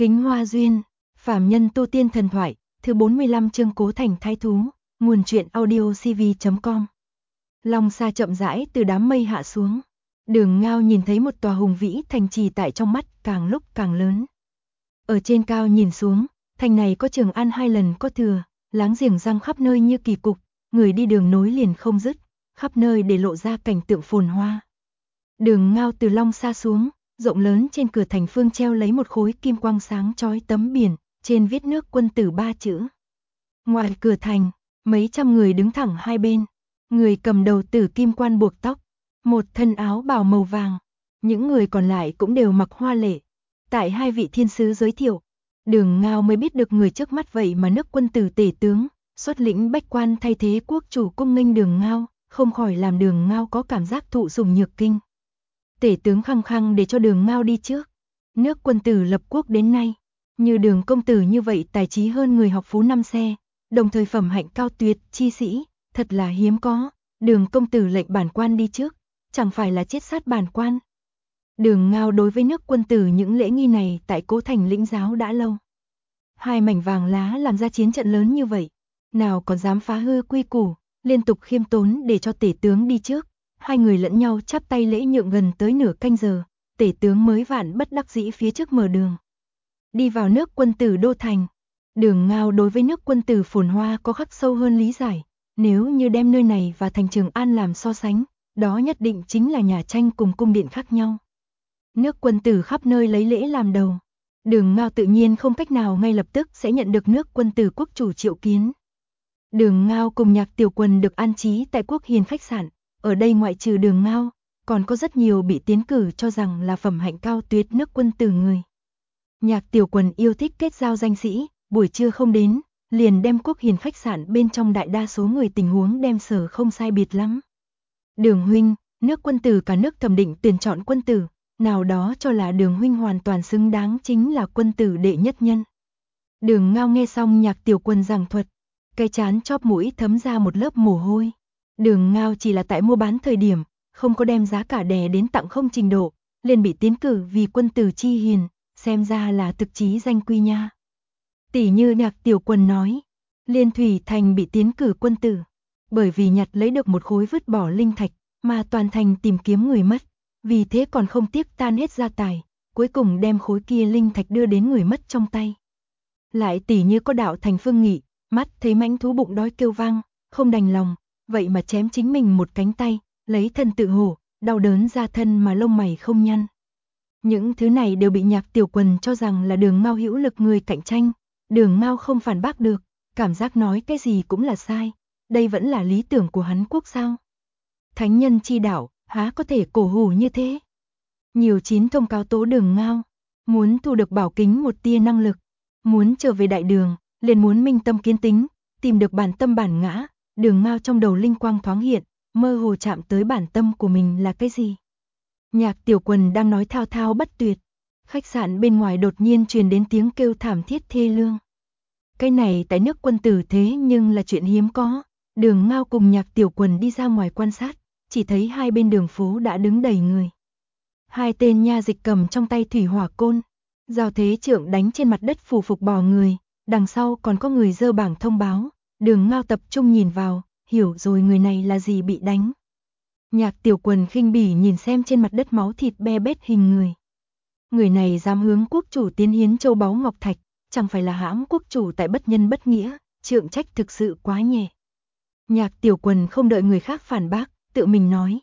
Kính Hoa Duyên, Phàm Nhân Tu Tiên Thần Thoại, thứ 45 chương Cố Thành Thái Thú, nguồn truyện audio cv.com. Long Sa chậm rãi từ đám mây hạ xuống. Đường Ngao nhìn thấy một tòa hùng vĩ thành trì tại trong mắt càng lúc càng lớn. Ở trên cao nhìn xuống, thành này có Trường An 2 lần có thừa, láng giềng răng khắp nơi như kỳ cục, người đi đường nối liền không dứt, khắp nơi để lộ ra cảnh tượng phồn hoa. Đường Ngao từ Long Sa xuống, rộng lớn trên cửa thành phương treo lấy một khối kim quang sáng chói tấm biển, trên viết Nước Quân Tử 3 chữ. Ngoài cửa thành, mấy trăm người đứng thẳng hai bên, người cầm đầu tử kim quan buộc tóc, một thân áo bào màu vàng, những người còn lại cũng đều mặc hoa lệ. Tại hai vị thiên sứ giới thiệu, Đường Ngao mới biết được người trước mắt vậy mà Nước Quân Tử tể tướng, xuất lĩnh bách quan thay thế quốc chủ cung nghênh Đường Ngao, không khỏi làm Đường Ngao có cảm giác thụ sủng nhược kinh. Tể tướng khăng khăng để cho Đường Ngao đi trước. Nước Quân Tử lập quốc đến nay, như Đường công tử như vậy tài trí hơn người học phú 5 xe, đồng thời phẩm hạnh cao tuyệt chi sĩ, thật là hiếm có. Đường công tử lệnh bản quan đi trước, chẳng phải là chết sát bản quan. Đường Ngao đối với Nước Quân Tử những lễ nghi này tại Cố Thành lĩnh giáo đã lâu. Hai mảnh vàng lá làm ra chiến trận lớn như vậy, nào còn dám phá hư quy củ, liên tục khiêm tốn để cho tể tướng đi trước. Hai người lẫn nhau chắp tay lễ nhượng gần tới nửa canh giờ, tể tướng mới vạn bất đắc dĩ phía trước mở đường. Đi vào Nước Quân Tử đô thành. Đường Ngao đối với Nước Quân Tử phồn hoa có khắc sâu hơn lý giải, nếu như đem nơi này và thành Trường An làm so sánh, đó nhất định chính là nhà tranh cùng cung điện khác nhau. Nước Quân Tử khắp nơi lấy lễ làm đầu. Đường Ngao tự nhiên không cách nào ngay lập tức sẽ nhận được Nước Quân Tử quốc chủ triệu kiến. Đường Ngao cùng Nhạc Tiểu Quần được an trí tại Quốc Hiền khách sạn. Ở đây ngoại trừ Đường Ngao, còn có rất nhiều bị tiến cử cho rằng là phẩm hạnh cao tuyệt Nước Quân Tử người. Nhạc Tiểu Quần yêu thích kết giao danh sĩ, buổi trưa không đến, liền đem Quốc Hiền khách sạn bên trong đại đa số người tình huống đem sở không sai biệt lắm. Đường huynh, Nước Quân Tử cả nước thẩm định tuyển chọn quân tử, nào đó cho là Đường huynh hoàn toàn xứng đáng chính là quân tử đệ nhất nhân. Đường Ngao nghe xong Nhạc Tiểu Quần giảng thuật, cái trán chóp mũi thấm ra một lớp mồ hôi. Đường Ngao chỉ là tại mua bán thời điểm, không có đem giá cả đè đến tặng không trình độ, liền bị tiến cử vì quân tử chi hiền, xem ra là thực chí danh quy nha. Tỷ như Nhạc Tiểu Quần nói, Liên Thủy Thành bị tiến cử quân tử, bởi vì nhặt lấy được một khối vứt bỏ linh thạch, mà toàn thành tìm kiếm người mất, vì thế còn không tiếc tan hết gia tài, cuối cùng đem khối kia linh thạch đưa đến người mất trong tay. Lại tỷ như có Đạo Thành Phương Nghị, mắt thấy mãnh thú bụng đói kêu vang, không đành lòng, vậy mà chém chính mình một cánh tay, lấy thân tự hổ, đau đớn ra thân mà lông mày không nhăn. Những thứ này đều bị Nhạc Tiểu Quần cho rằng là Đường Mao hữu lực người cạnh tranh. Đường Mao không phản bác được, cảm giác nói cái gì cũng là sai, đây vẫn là lý tưởng của hắn quốc sao. Thánh nhân chi đạo, há có thể cổ hủ như thế. Nhiều chín thông cáo tố Đường Ngao, muốn thu được bảo kính một tia năng lực, muốn trở về đại đường, liền muốn minh tâm kiến tính, tìm được bản tâm bản ngã. Đường Ngao trong đầu linh quang thoáng hiện, mơ hồ chạm tới bản tâm của mình là cái gì. Nhạc Tiểu Quần đang nói thao thao bất tuyệt, khách sạn bên ngoài đột nhiên truyền đến tiếng kêu thảm thiết thê lương. Cái này tại Nước Quân Tử thế nhưng là chuyện hiếm có. Đường Ngao cùng Nhạc Tiểu Quần đi ra ngoài quan sát, chỉ thấy hai bên đường phố đã đứng đầy người. Hai tên nha dịch cầm trong tay thủy hỏa côn, giao thế trượng đánh trên mặt đất phủ phục bò người, đằng sau còn có người giơ bảng thông báo. Đường Ngao tập trung nhìn vào, hiểu rồi người này là gì bị đánh. Nhạc Tiểu Quần khinh bỉ nhìn xem trên mặt đất máu thịt be bết hình người. Người này dám hướng quốc chủ tiến hiến châu báu ngọc thạch, chẳng phải là hãm quốc chủ tại bất nhân bất nghĩa, trượng trách thực sự quá nhẹ. Nhạc Tiểu Quần không đợi người khác phản bác, tự mình nói.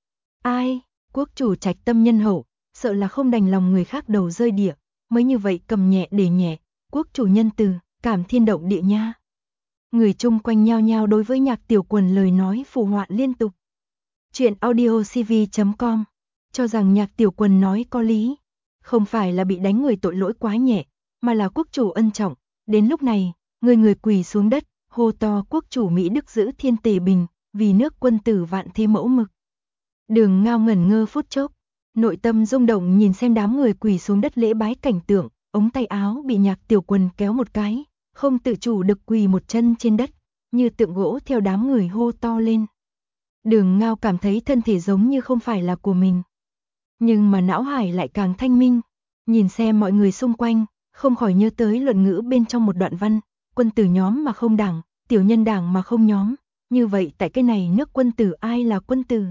Ai, quốc chủ trạch tâm nhân hậu, sợ là không đành lòng người khác đầu rơi địa, mới như vậy cầm nhẹ để nhẹ, quốc chủ nhân từ, cảm thiên động địa nha. Người chung quanh nhao nhao đối với Nhạc Tiểu Quần lời nói phù họa liên tục. Chuyện audio cv.com cho rằng Nhạc Tiểu Quần nói có lý, không phải là bị đánh người tội lỗi quá nhẹ, mà là quốc chủ ân trọng. Đến lúc này, người quỳ xuống đất, hô to quốc chủ Mỹ Đức giữ thiên tề bình, vì Nước Quân Tử vạn thế mẫu mực. Đường Ngao ngẩn ngơ phút chốc, nội tâm rung động nhìn xem đám người quỳ xuống đất lễ bái cảnh tượng, ống tay áo bị Nhạc Tiểu Quần kéo một cái, không tự chủ được quỳ một chân trên đất, như tượng gỗ theo đám người hô to lên. Đường Ngao cảm thấy thân thể giống như không phải là của mình, nhưng mà não hải lại càng thanh minh, nhìn xem mọi người xung quanh, không khỏi nhớ tới luận ngữ bên trong một đoạn văn, quân tử nhóm mà không đảng, tiểu nhân đảng mà không nhóm, như vậy tại cái này nước quân tử ai là quân tử?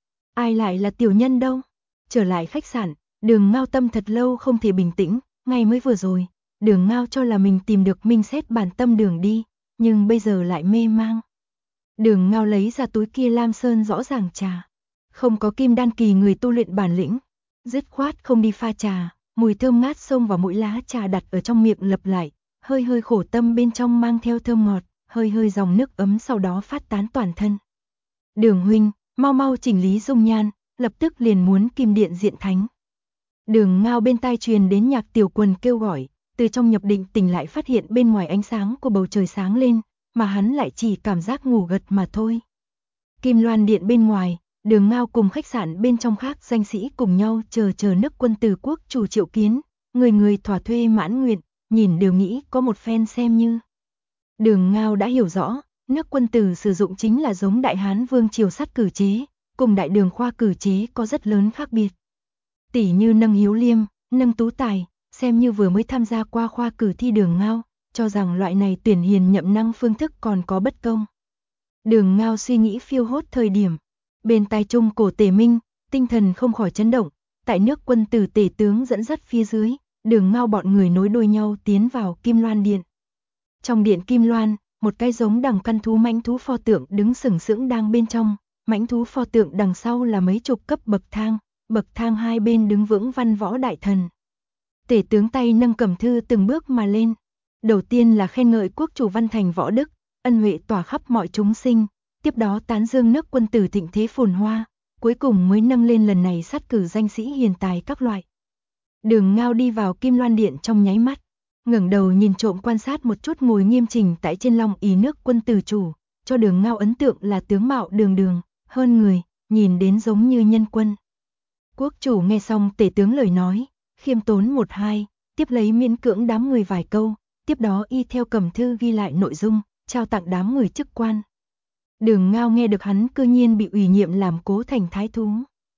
Ai lại là tiểu nhân đâu? Trở lại khách sạn, Đường Ngao tâm thật lâu không thể bình tĩnh, ngay mới vừa rồi, Đường Ngao cho là mình tìm được minh xét bản tâm đường đi, nhưng bây giờ lại mê mang. Đường Ngao lấy ra túi kia lam sơn rõ ràng trà. Không có kim đan kỳ người tu luyện bản lĩnh, dứt khoát không đi pha trà, mùi thơm ngát xông vào mỗi lá trà đặt ở trong miệng lặp lại, hơi hơi khổ tâm bên trong mang theo thơm ngọt, hơi hơi dòng nước ấm sau đó phát tán toàn thân. Đường huynh, mau mau chỉnh lý dung nhan, lập tức liền muốn kim điện diện thánh. Đường Ngao bên tai truyền đến Nhạc Tiểu Quần kêu gọi, từ trong nhập định tỉnh lại phát hiện bên ngoài ánh sáng của bầu trời sáng lên, mà hắn lại chỉ cảm giác ngủ gật mà thôi. Kim Loan điện bên ngoài, Đường Ngao cùng khách sạn bên trong khác danh sĩ cùng nhau chờ nước quân tử quốc chủ triệu kiến, người người thỏa thuê mãn nguyện, nhìn đều nghĩ có một phen xem như. Đường Ngao đã hiểu rõ, nước quân tử sử dụng chính là giống Đại Hán Vương triều sắt cử chế, cùng Đại Đường khoa cử chế có rất lớn khác biệt. Tỷ như nâng hiếu liêm, nâng tú tài, xem như vừa mới tham gia qua khoa cử thi Đường Ngao, cho rằng loại này tuyển hiền nhậm năng phương thức còn có bất công. Đường Ngao suy nghĩ phiêu hốt thời điểm, bên tai trung cổ Tề Minh, tinh thần không khỏi chấn động, tại nước quân tử tể tướng dẫn dắt phía dưới, Đường Ngao bọn người nối đuôi nhau tiến vào Kim Loan điện. Trong điện Kim Loan, một cái giống đằng căn thú mãnh thú pho tượng đứng sừng sững đang bên trong, mãnh thú pho tượng đằng sau là mấy chục cấp bậc thang hai bên đứng vững văn võ đại thần. Tể tướng tay nâng cầm thư từng bước mà lên. Đầu tiên là khen ngợi quốc chủ văn thành võ đức, ân huệ tỏa khắp mọi chúng sinh, tiếp đó tán dương nước quân tử thịnh thế phồn hoa, cuối cùng mới nâng lên lần này sát cử danh sĩ hiền tài các loại. Đường Ngao đi vào Kim Loan điện trong nháy mắt, ngẩng đầu nhìn trộm quan sát một chút ngồi nghiêm chỉnh tại trên long ỷ nước quân tử chủ, cho Đường Ngao ấn tượng là tướng mạo đường đường, hơn người, nhìn đến giống như nhân quân. Quốc chủ nghe xong tể tướng lời nói, khiêm tốn một hai, tiếp lấy miễn cưỡng đám người vài câu, tiếp đó y theo cầm thư ghi lại nội dung, trao tặng đám người chức quan. Đường Ngao nghe được hắn cư nhiên bị ủy nhiệm làm Cố Thành thái thú.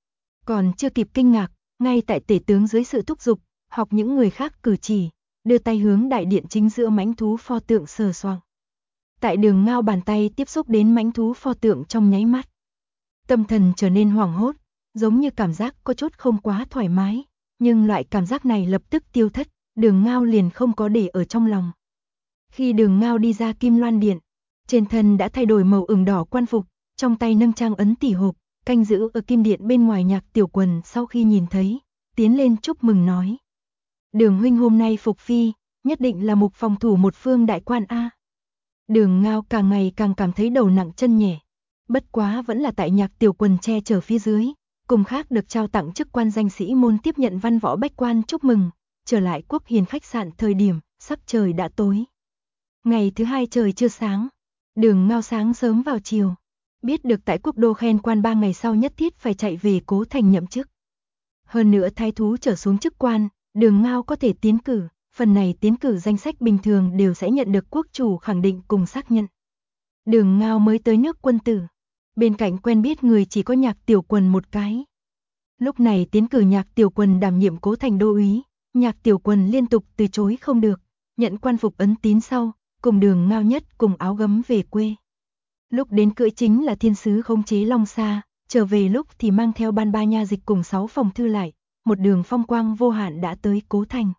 Còn chưa kịp kinh ngạc, ngay tại tể tướng dưới sự thúc giục, học những người khác cử chỉ, đưa tay hướng đại điện chính giữa mãnh thú pho tượng sờ soạng. Tại Đường Ngao bàn tay tiếp xúc đến mãnh thú pho tượng trong nháy mắt, tâm thần trở nên hoảng hốt, giống như cảm giác có chút không quá thoải mái, nhưng loại cảm giác này lập tức tiêu thất, Đường Ngao liền không có để ở trong lòng. Khi Đường Ngao đi ra Kim Loan điện, trên thân đã thay đổi màu ửng đỏ quan phục, trong tay nâng trang ấn tỷ hộp, canh giữ ở kim điện bên ngoài Nhạc Tiểu Quần sau khi nhìn thấy, tiến lên chúc mừng nói: Đường huynh hôm nay phục phi, nhất định là mục phòng thủ một phương đại quan a. Đường Ngao càng ngày càng cảm thấy đầu nặng chân nhẹ, bất quá vẫn là tại Nhạc Tiểu Quần che chở phía dưới, cùng khác được trao tặng chức quan danh sĩ môn tiếp nhận văn võ bách quan chúc mừng, trở lại Quốc Hiền khách sạn thời điểm, sắc trời đã tối. Ngày thứ hai trời chưa sáng, Đường Ngao sáng sớm vào chiều, biết được tại Quốc đô khen quan 3 ngày sau nhất thiết phải chạy về Cố Thành nhậm chức. Hơn nữa thái thú trở xuống chức quan, Đường Ngao có thể tiến cử, phần này tiến cử danh sách bình thường đều sẽ nhận được quốc chủ khẳng định cùng xác nhận. Đường Ngao mới tới nước quân tử, bên cạnh quen biết người chỉ có Nhạc Tiểu Quần một cái. Lúc này tiến cử Nhạc Tiểu Quần đảm nhiệm Cố Thành đô úy, Nhạc Tiểu Quần liên tục từ chối không được, nhận quan phục ấn tín sau, cùng Đường Ngao nhất cùng áo gấm về quê. Lúc đến cưỡi chính là thiên sứ khống chế long xa, trở về lúc thì mang theo ban ba nha dịch cùng 6 phòng thư lại, một đường phong quang vô hạn đã tới Cố Thành.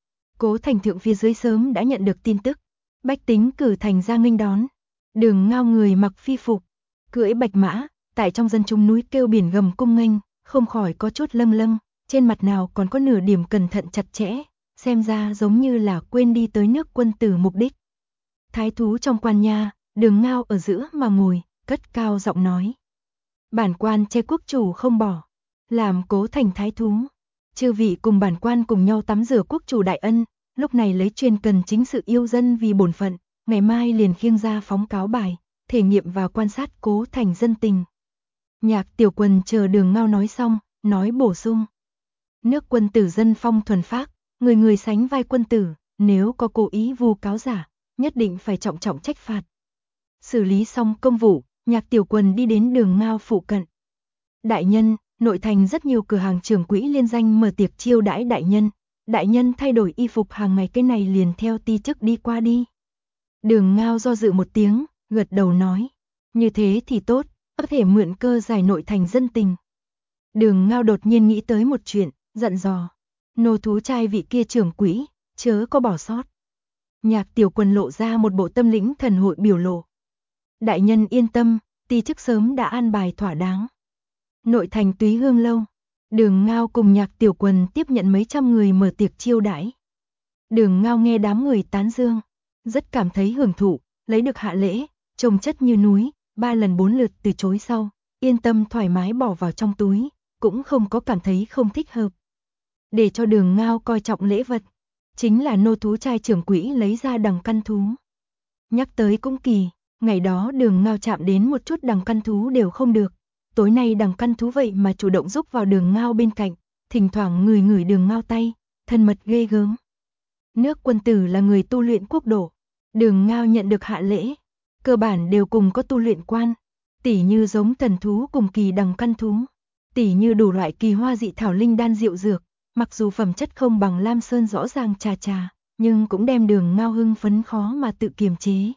Cố Thành thượng phía dưới sớm đã nhận được tin tức, bách tính cử thành ra nghênh đón. Đường Ngao người mặc phi phục, cưỡi bạch mã, tại trong dân chúng núi kêu biển gầm cung nghênh, không khỏi có chút lâng lâng, trên mặt nào còn có nửa điểm cẩn thận chặt chẽ, xem ra giống như là quên đi tới nước quân tử mục đích. Thái thú trong quan nha, Đường Ngao ở giữa mà ngồi, cất cao giọng nói: Bản quan che quốc chủ không bỏ, làm Cố Thành thái thú. Chư vị cùng bản quan cùng nhau tắm rửa quốc chủ đại ân, lúc này lấy chuyên cần chính sự yêu dân vì bổn phận, ngày mai liền khiêng ra phóng cáo bài, thể nghiệm và quan sát Cố Thành dân tình. Nhạc Tiểu Quần chờ Đường Ngao nói xong, nói bổ sung: Nước quân tử dân phong thuần phác, người người sánh vai quân tử, nếu có cố ý vu cáo giả, nhất định phải trọng trọng trách phạt. Xử lý xong công vụ, Nhạc Tiểu Quần đi đến Đường Ngao phụ cận. Đại nhân, nội thành rất nhiều cửa hàng trưởng quỹ liên danh mở tiệc chiêu đãi đại nhân, Đại nhân thay đổi y phục hàng ngày, cái này liền theo ti chức đi qua đi. Đường Ngao do dự một tiếng, gật đầu nói. Như thế thì tốt, có thể mượn cơ giải nội thành dân tình. Đường Ngao đột nhiên nghĩ tới một chuyện, dặn dò. Nô thú trai vị kia trưởng quỹ, chớ có bỏ sót. Nhạc Tiểu Quần lộ ra một bộ tâm lĩnh thần hội biểu lộ. Đại nhân yên tâm, ti chức sớm đã an bài thỏa đáng. Nội thành Túy Hương lâu, Đường Ngao cùng Nhạc Tiểu Quần tiếp nhận mấy trăm người mở tiệc chiêu đãi. Đường Ngao nghe đám người tán dương, rất cảm thấy hưởng thụ, lấy được hạ lễ, chồng chất như núi, 3 lần 4 lượt từ chối sau, yên tâm thoải mái bỏ vào trong túi, cũng không có cảm thấy không thích hợp. Để cho Đường Ngao coi trọng lễ vật, chính là nô thú trai trưởng quỹ lấy ra đằng căn thú. Nhắc tới cũng kỳ, ngày đó Đường Ngao chạm đến một chút đằng căn thú đều không được. Tối nay đằng căn thú vậy mà chủ động giúp vào Đường Ngao bên cạnh, thỉnh thoảng ngửi Đường Ngao tay, thân mật ghê gớm. Nước Quân Tử là người tu luyện quốc độ, Đường Ngao nhận được hạ lễ, cơ bản đều cùng có tu luyện quan, tỉ như giống thần thú cùng kỳ đằng căn thú, tỉ như đủ loại kỳ hoa dị thảo linh đan diệu dược, mặc dù phẩm chất không bằng Lam Sơn rõ ràng trà, nhưng cũng đem Đường Ngao hưng phấn khó mà tự kiềm chế.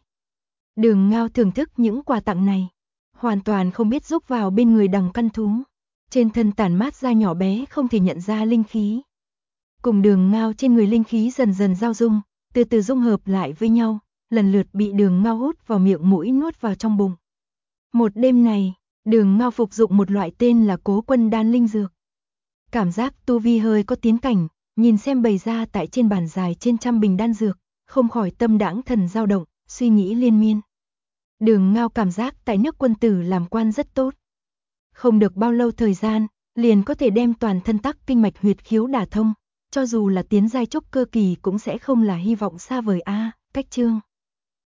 Đường Ngao thưởng thức những quà tặng này, hoàn toàn không biết giúp vào bên người đằng căn thú, trên thân tản mát ra nhỏ bé không thể nhận ra linh khí. Cùng Đường Ngao trên người linh khí dần dần giao dung, từ từ dung hợp lại với nhau, lần lượt bị Đường Ngao hút vào miệng mũi nuốt vào trong bụng. Một đêm này, Đường Ngao phục dụng một loại tên là Cố Quân đan linh dược. Cảm giác tu vi hơi có tiến cảnh, nhìn xem bày ra tại trên bàn dài trên trăm bình đan dược, không khỏi tâm đãng thần dao động, suy nghĩ liên miên. Đường Ngao cảm giác tại nước Quân Tử làm quan rất tốt. Không được bao lâu thời gian, liền có thể đem toàn thân tắc kinh mạch huyệt khiếu đả thông, cho dù là tiến giai trúc cơ kỳ cũng sẽ không là hy vọng xa vời a. Cách chương